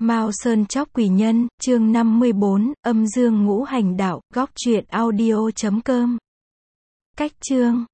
Mao Sơn Chóc Quỷ Nhân, chương 54, âm dương ngũ hành đạo, góc truyện audio.com. Cách chương